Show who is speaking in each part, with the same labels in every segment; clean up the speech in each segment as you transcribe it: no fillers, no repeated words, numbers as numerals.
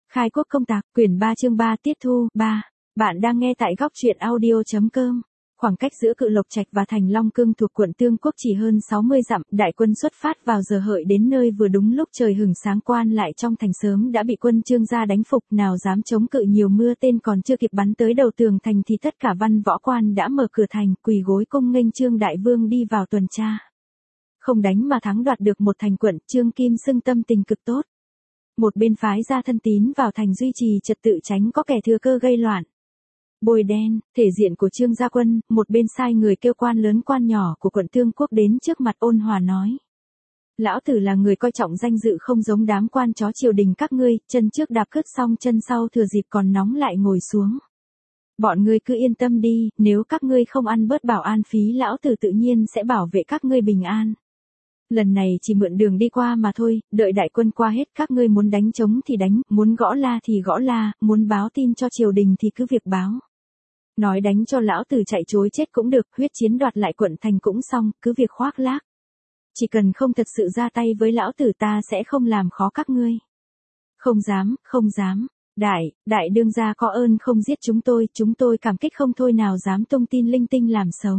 Speaker 1: Khai quốc công tạc, quyển 3 chương 3 tiết thu, 3. Bạn đang nghe tại góc truyện audio.com. Khoảng cách giữa Cự Lộc Trạch và thành Long Cương thuộc quận Tương Quốc chỉ hơn 60 dặm, đại quân xuất phát vào giờ hợi đến nơi vừa đúng lúc trời hửng sáng, quan lại trong thành sớm đã bị quân Trương gia đánh phục, nào dám chống cự, nhiều mưa tên còn chưa kịp bắn tới đầu tường thành thì tất cả văn võ quan đã mở cửa thành, quỳ gối cung nghênh Trương đại vương đi vào tuần tra. Không đánh mà thắng, đoạt được một thành quận, Trương Kim Xưng tâm tình cực tốt. Một bên phái ra thân tín vào thành duy trì trật tự, tránh có kẻ thừa cơ gây loạn. Bôi đen, thể diện của Trương gia quân, một bên sai người kêu quan lớn quan nhỏ của quận Tương Quốc đến trước mặt ôn hòa nói. Lão tử là người coi trọng danh dự, không giống đám quan chó triều đình các ngươi, chân trước đạp cứt xong chân sau thừa dịp còn nóng lại ngồi xuống. Bọn ngươi cứ yên tâm đi, nếu các ngươi không ăn bớt bảo an phí, lão tử tự nhiên sẽ bảo vệ các ngươi bình an. Lần này chỉ mượn đường đi qua mà thôi, đợi đại quân qua hết các ngươi muốn đánh trống thì đánh, muốn gõ la thì gõ la, muốn báo tin cho triều đình thì cứ việc báo. Nói đánh cho lão tử chạy chối chết cũng được, huyết chiến đoạt lại quận thành cũng xong, cứ việc khoác lác. Chỉ cần không thật sự ra tay với lão tử, ta sẽ không làm khó các ngươi. Không dám, không dám. Đại đương gia có ơn không giết chúng tôi cảm kích không thôi, nào dám tung tin linh tinh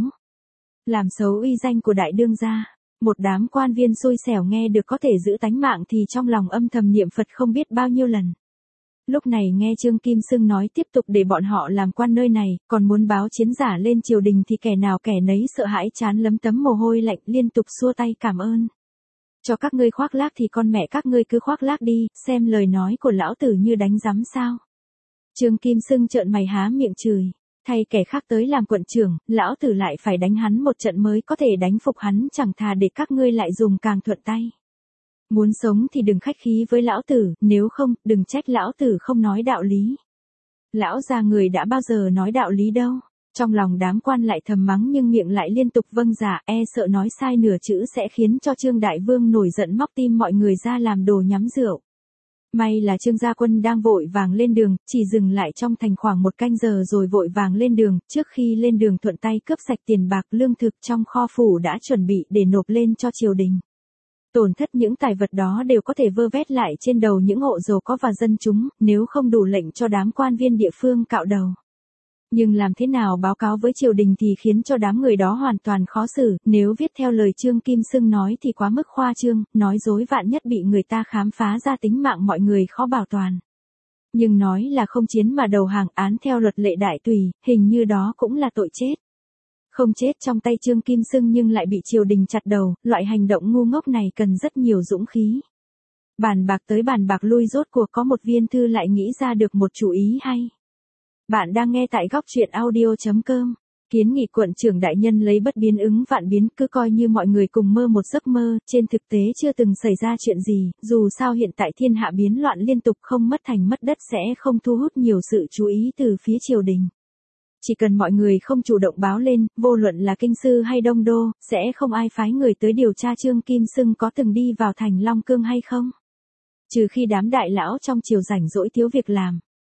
Speaker 1: làm xấu uy danh của đại đương gia. Một đám quan viên xui xẻo nghe được có thể giữ tánh mạng thì trong lòng âm thầm niệm Phật không biết bao nhiêu lần. Lúc này nghe Trương Kim Xưng nói tiếp tục để bọn họ làm quan nơi này, còn muốn báo chiến giả lên triều đình thì kẻ nào kẻ nấy sợ hãi, chán lấm tấm mồ hôi lạnh, liên tục xua tay cảm ơn. Cho các ngươi khoác lác thì con mẹ các ngươi cứ khoác lác đi, xem lời nói của lão tử như đánh rắm sao. Trương Kim Xưng trợn mày há miệng chửi. Thay kẻ khác tới làm quận trưởng, lão tử lại phải đánh hắn một trận mới có thể đánh phục hắn, chẳng thà để các ngươi lại dùng càng thuận tay. Muốn sống thì đừng khách khí với lão tử, nếu không, đừng trách lão tử không nói đạo lý. Lão già người đã bao giờ nói đạo lý đâu. Trong lòng đám quan lại thầm mắng nhưng miệng lại liên tục vâng dạ, sợ nói sai nửa chữ sẽ khiến cho Trương đại vương nổi giận móc tim mọi người ra làm đồ nhắm rượu. May là Trương gia quân đang vội vàng lên đường, chỉ dừng lại trong thành khoảng một canh giờ rồi vội vàng lên đường, trước khi lên đường thuận tay cướp sạch tiền bạc lương thực trong kho phủ đã chuẩn bị để nộp lên cho triều đình. Tổn thất những tài vật đó đều có thể vơ vét lại trên đầu những hộ giàu có và dân chúng, nếu không đủ lệnh cho đám quan viên địa phương cạo đầu. Nhưng làm thế nào báo cáo với triều đình thì khiến cho đám người đó hoàn toàn khó xử, nếu viết theo lời Trương Kim Xưng nói thì quá mức khoa trương, nói dối vạn nhất bị người ta khám phá ra tính mạng mọi người khó bảo toàn. Nhưng nói là không chiến mà đầu hàng, án theo luật lệ đại tùy, hình như đó cũng là tội chết. Không chết trong tay Trương Kim Xưng nhưng lại bị triều đình chặt đầu, loại hành động ngu ngốc này cần rất nhiều dũng khí. Bàn bạc tới bàn bạc lui, rốt cuộc có một viên thư lại nghĩ ra được một chủ ý hay. Bạn đang nghe tại góc truyện audio.com. Kiến nghị quận trưởng đại nhân lấy bất biến ứng vạn biến, cứ coi như mọi người cùng mơ một giấc mơ, trên thực tế chưa từng xảy ra chuyện gì, dù sao hiện tại thiên hạ biến loạn liên tục, không mất thành mất đất sẽ không thu hút nhiều sự chú ý từ phía triều đình. Chỉ cần mọi người không chủ động báo lên, vô luận là Kinh Sư hay Đông Đô, sẽ không ai phái người tới điều tra Trương Kim Xưng có từng đi vào thành Long Cương hay không. Trừ khi đám đại lão trong triều rảnh rỗi thiếu việc làm.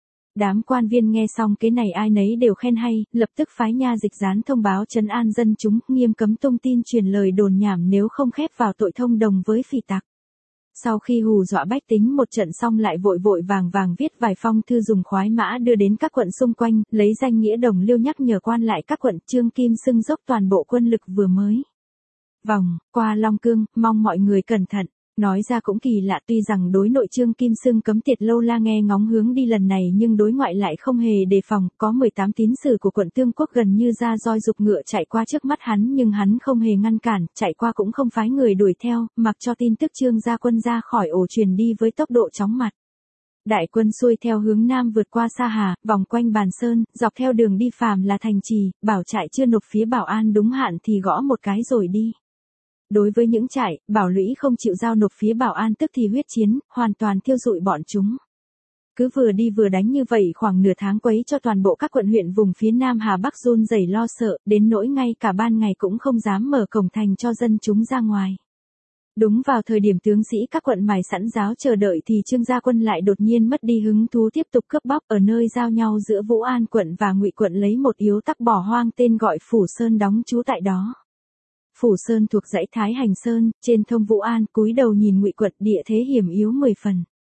Speaker 1: Đám quan viên nghe xong cái này ai nấy đều khen hay, lập tức phái nha dịch gián thông báo trấn an dân chúng, nghiêm cấm tung tin truyền lời đồn nhảm, nếu không khép vào tội thông đồng với phỉ tặc. Sau khi hù dọa bách tính một trận xong lại vội vàng viết vài phong thư dùng khoái mã đưa đến các quận xung quanh, lấy danh nghĩa đồng liêu nhắc nhở quan lại các quận. Trương Kim Xưng dốc toàn bộ quân lực vừa mới vòng qua Long Cương, mong mọi người cẩn thận. Nói ra cũng kỳ lạ, tuy rằng đối nội Trương Kim Xưng cấm tiệt lâu la nghe ngóng hướng đi lần này nhưng đối ngoại lại không hề đề phòng, có 18 tín sử của quận Tương Quốc gần như ra roi dục ngựa chạy qua trước mắt hắn nhưng hắn không hề ngăn cản, chạy qua cũng không phái người đuổi theo, mặc cho tin tức Trương gia quân ra khỏi ổ truyền đi với tốc độ chóng mặt. Đại quân xuôi theo hướng nam vượt qua Sa Hà, vòng quanh Bàn Sơn, dọc theo đường đi phàm là thành trì, bảo trại chưa nộp phía bảo an đúng hạn thì gõ một cái rồi đi. Đối với những trại, bảo lũy không chịu giao nộp phía bảo an tức thì huyết chiến, hoàn toàn thiêu rụi bọn chúng. Cứ vừa đi vừa đánh như vậy khoảng nửa tháng, quấy cho toàn bộ các quận huyện vùng phía Nam Hà Bắc run rẩy lo sợ, đến nỗi ngay cả ban ngày cũng không dám mở cổng thành cho dân chúng ra ngoài. Đúng vào thời điểm tướng sĩ các quận mài sẵn giáo chờ đợi thì Trương gia quân lại đột nhiên mất đi hứng thú tiếp tục cướp bóc ở nơi giao nhau giữa Vũ An quận và Ngụy quận, lấy một yếu tắc bỏ hoang tên gọi Phủ Sơn đóng trú tại đó. Phủ Sơn thuộc dãy Thái Hành Sơn, trên thông Vũ An, cúi đầu nhìn Ngụy quận, địa thế hiểm yếu 10 phần.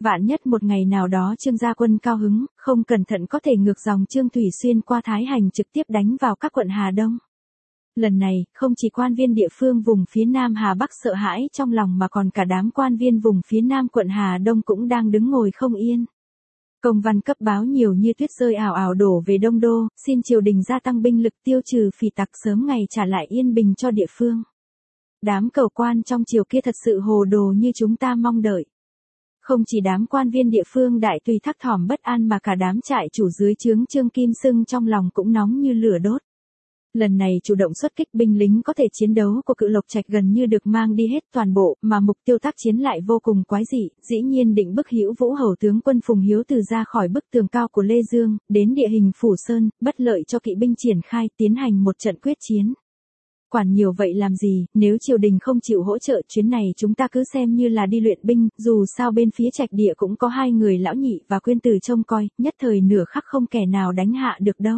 Speaker 1: Vạn nhất một ngày nào đó Trương Gia Quân cao hứng, không cẩn thận có thể ngược dòng Trương Thủy Xuyên qua Thái Hành trực tiếp đánh vào các quận Hà Đông. Lần này, không chỉ quan viên địa phương vùng phía Nam Hà Bắc sợ hãi trong lòng mà còn cả đám quan viên vùng phía Nam quận Hà Đông cũng đang đứng ngồi không yên. Công văn cấp báo nhiều như tuyết rơi ảo ảo đổ về Đông Đô, xin triều đình gia tăng binh lực tiêu trừ phỉ tặc sớm ngày trả lại yên bình cho địa phương. Đám cầu quan trong triều kia thật sự hồ đồ như chúng ta mong đợi. Không chỉ đám quan viên địa phương đại tùy thấp thỏm bất an mà cả đám trại chủ dưới trướng Trương Kim Xưng trong lòng cũng nóng như lửa đốt. Lần này chủ động xuất kích binh lính có thể chiến đấu của Cự Lộc Trạch gần như được mang đi hết toàn bộ, mà mục tiêu tác chiến lại vô cùng quái dị, dĩ nhiên định bức Hữu Vũ Hầu tướng quân Phùng Hiếu Từ ra khỏi bức tường cao của Lê Dương, đến địa hình Phủ Sơn, bất lợi cho kỵ binh triển khai tiến hành một trận quyết chiến. Quản nhiều vậy làm gì, nếu triều đình không chịu hỗ trợ chuyến này chúng ta cứ xem như là đi luyện binh, dù sao bên phía Trạch Địa cũng có 2 người lão nhị và Quyên Từ trông coi, nhất thời nửa khắc không kẻ nào đánh hạ được đâu.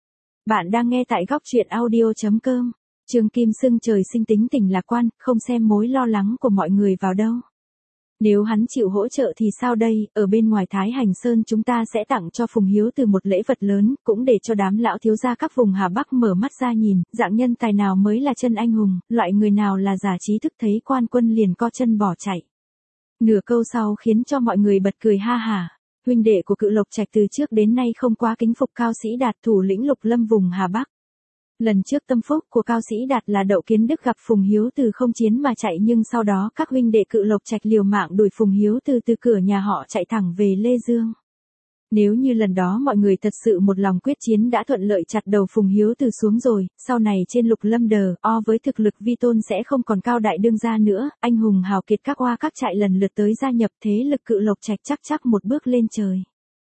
Speaker 1: Bạn đang nghe tại góc truyện audio.com. Trương Kim Xưng trời sinh tính tình lạc quan, không xem mối lo lắng của mọi người vào đâu. Nếu hắn chịu hỗ trợ thì sao đây, ở bên ngoài Thái Hành Sơn chúng ta sẽ tặng cho Phùng Hiếu Từ một lễ vật lớn, cũng để cho đám lão thiếu gia các vùng Hà Bắc mở mắt ra nhìn, dạng nhân tài nào mới là chân anh hùng, loại người nào là giả trí thức thấy quan quân liền co chân bỏ chạy. Nửa câu sau khiến cho mọi người bật cười ha hả. Huynh đệ của Cự Lộc Trạch từ trước đến nay không quá kính phục Cao Sĩ Đạt thủ lĩnh Lục Lâm vùng Hà Bắc. Lần trước tâm phúc của Cao Sĩ Đạt là Đậu Kiến Đức gặp Phùng Hiếu Từ không chiến mà chạy, nhưng sau đó các huynh đệ Cự Lộc Trạch liều mạng đuổi Phùng Hiếu Từ từ cửa nhà họ chạy thẳng về Lê Dương. Nếu như lần đó mọi người thật sự một lòng quyết chiến đã thuận lợi chặt đầu Phùng Hiếu Từ xuống rồi, sau này trên Lục Lâm đờ o với thực lực vi tôn sẽ không còn Cao đại đương gia nữa, anh hùng hào kiệt các oa các trại lần lượt tới gia nhập, thế lực Cự Lộc Trạch chắc một bước lên trời.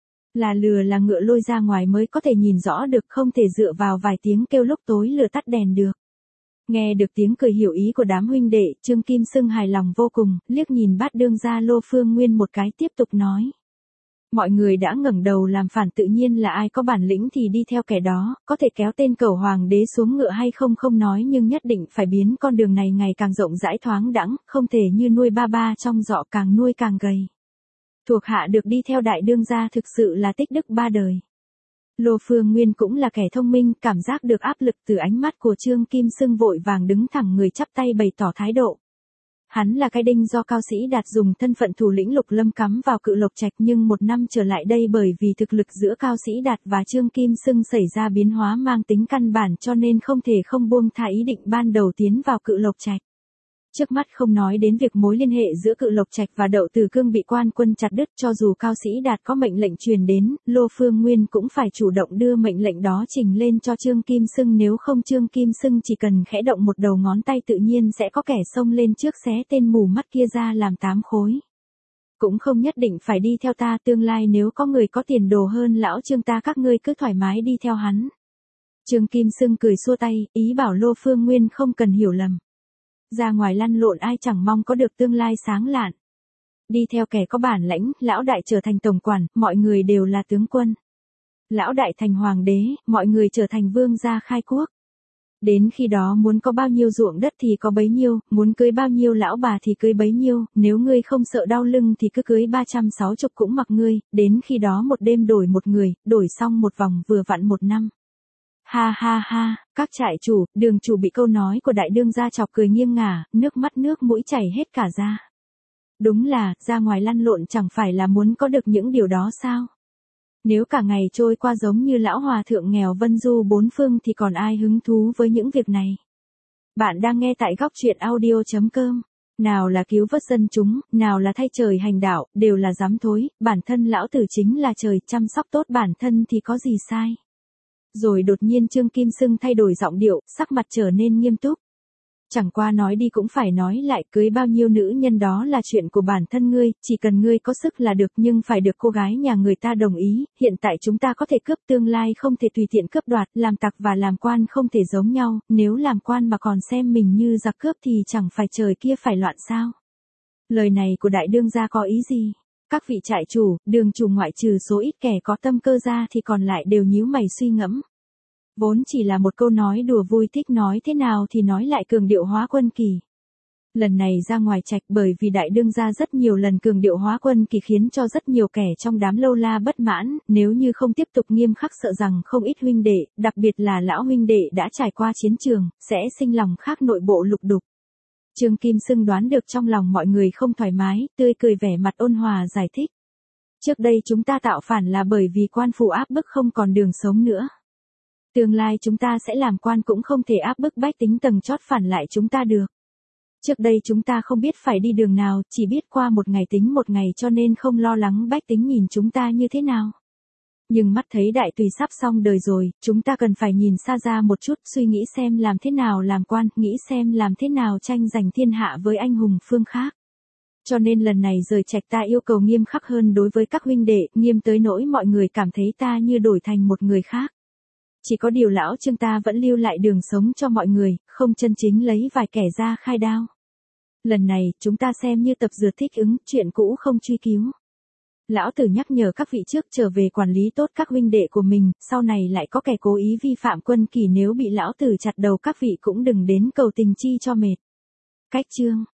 Speaker 1: Là lừa là ngựa lôi ra ngoài mới có thể nhìn rõ được, không thể dựa vào vài tiếng kêu lúc tối lửa tắt đèn được. Nghe được tiếng cười hiểu ý của đám huynh đệ, Trương Kim Xưng hài lòng vô cùng, liếc nhìn Bát đương gia Lô Phương Nguyên một cái tiếp tục nói. Mọi người đã ngẩng đầu làm phản tự nhiên là ai có bản lĩnh thì đi theo kẻ đó, có thể kéo tên Cẩu Hoàng đế xuống ngựa hay không không nói, nhưng nhất định phải biến con đường này ngày càng rộng rãi thoáng đãng, không thể như nuôi ba trong giỏ càng nuôi càng gầy. Thuộc hạ được đi theo đại đương gia thực sự là tích đức 3 đời. Lô Phương Nguyên cũng là kẻ thông minh, cảm giác được áp lực từ ánh mắt của Trương Kim Xưng vội vàng đứng thẳng người chắp tay bày tỏ thái độ. Hắn là cái đinh do Cao Sĩ Đạt dùng thân phận thủ lĩnh Lục Lâm cắm vào Cự Lộc Trạch, nhưng một năm trở lại đây bởi vì thực lực giữa Cao Sĩ Đạt và Trương Kim Xưng xảy ra biến hóa mang tính căn bản cho nên không thể không buông tha ý định ban đầu tiến vào Cự Lộc Trạch. Trước mắt không nói đến việc mối liên hệ giữa Cự Lộc Trạch và Đậu Từ Cương bị quan quân chặt đứt, cho dù Cao Sĩ Đạt có mệnh lệnh truyền đến, Lô Phương Nguyên cũng phải chủ động đưa mệnh lệnh đó trình lên cho Trương Kim Xưng, nếu không Trương Kim Xưng chỉ cần khẽ động một đầu ngón tay tự nhiên sẽ có kẻ xông lên trước xé tên mù mắt kia ra làm 8 khối. Cũng không nhất định phải đi theo ta, tương lai nếu có người có tiền đồ hơn lão Trương ta các ngươi cứ thoải mái đi theo hắn. Trương Kim Xưng cười xua tay, ý bảo Lô Phương Nguyên không cần hiểu lầm. Ra ngoài lăn lộn ai chẳng mong có được tương lai sáng lạn. Đi theo kẻ có bản lãnh, lão đại trở thành tổng quản, mọi người đều là tướng quân. Lão đại thành hoàng đế, mọi người trở thành vương gia khai quốc. Đến khi đó muốn có bao nhiêu ruộng đất thì có bấy nhiêu, muốn cưới bao nhiêu lão bà thì cưới bấy nhiêu, nếu ngươi không sợ đau lưng thì cứ cưới 360 cũng mặc ngươi, đến khi đó một đêm đổi một người, đổi xong một vòng vừa vặn 1 năm. Ha ha ha, các trại chủ, đường chủ bị câu nói của đại đương gia chọc cười nghiêng ngả, nước mắt nước mũi chảy hết cả ra. Đúng là, ra ngoài lăn lộn chẳng phải là muốn có được những điều đó sao? Nếu cả ngày trôi qua giống như lão hòa thượng nghèo vân du 4 phương thì còn ai hứng thú với những việc này? Bạn đang nghe tại góc truyện audio.com. Nào là cứu vớt dân chúng, nào là thay trời hành đạo, đều là dám thối, bản thân lão tử chính là trời, chăm sóc tốt bản thân thì có gì sai. Rồi đột nhiên Trương Kim Xưng thay đổi giọng điệu, sắc mặt trở nên nghiêm túc. Chẳng qua nói đi cũng phải nói lại, cưới bao nhiêu nữ nhân đó là chuyện của bản thân ngươi, chỉ cần ngươi có sức là được, nhưng phải được cô gái nhà người ta đồng ý. Hiện tại chúng ta có thể cướp, tương lai không thể tùy tiện cướp đoạt, làm tặc và làm quan không thể giống nhau, nếu làm quan mà còn xem mình như giặc cướp thì chẳng phải trời kia phải loạn sao. Lời này của đại đương gia có ý gì? Các vị trại chủ, đường chủ ngoại trừ số ít kẻ có tâm cơ ra thì còn lại đều nhíu mày suy ngẫm. Vốn chỉ là một câu nói đùa vui, thích nói thế nào thì nói lại cường điệu hóa quân kỳ. Lần này ra ngoài trạch bởi vì đại đương gia rất nhiều lần cường điệu hóa quân kỳ khiến cho rất nhiều kẻ trong đám lâu la bất mãn, nếu như không tiếp tục nghiêm khắc sợ rằng không ít huynh đệ, đặc biệt là lão huynh đệ đã trải qua chiến trường, sẽ sinh lòng khác nội bộ lục đục. Trương Kim Sưng đoán được trong lòng mọi người không thoải mái, tươi cười vẻ mặt ôn hòa giải thích. Trước đây chúng ta tạo phản là bởi vì quan phủ áp bức không còn đường sống nữa. Tương lai chúng ta sẽ làm quan cũng không thể áp bức bách tính tầng chót phản lại chúng ta được. Trước đây chúng ta không biết phải đi đường nào, chỉ biết qua một ngày tính một ngày cho nên không lo lắng bách tính nhìn chúng ta như thế nào. Nhưng mắt thấy đại tùy sắp xong đời rồi, chúng ta cần phải nhìn xa ra một chút, suy nghĩ xem làm thế nào làm quan, nghĩ xem làm thế nào tranh giành thiên hạ với anh hùng phương khác. Cho nên lần này rời trạch ta yêu cầu nghiêm khắc hơn đối với các huynh đệ, nghiêm tới nỗi mọi người cảm thấy ta như đổi thành một người khác. Chỉ có điều lão Trương ta vẫn lưu lại đường sống cho mọi người, không chân chính lấy vài kẻ ra khai đao. Lần này, chúng ta xem như tập dượt thích ứng, chuyện cũ không truy cứu. Lão Tử nhắc nhở các vị trước trở về quản lý tốt các huynh đệ của mình, sau này lại có kẻ cố ý vi phạm quân kỷ nếu bị lão Tử chặt đầu các vị cũng đừng đến cầu tình chi cho mệt. Cách chương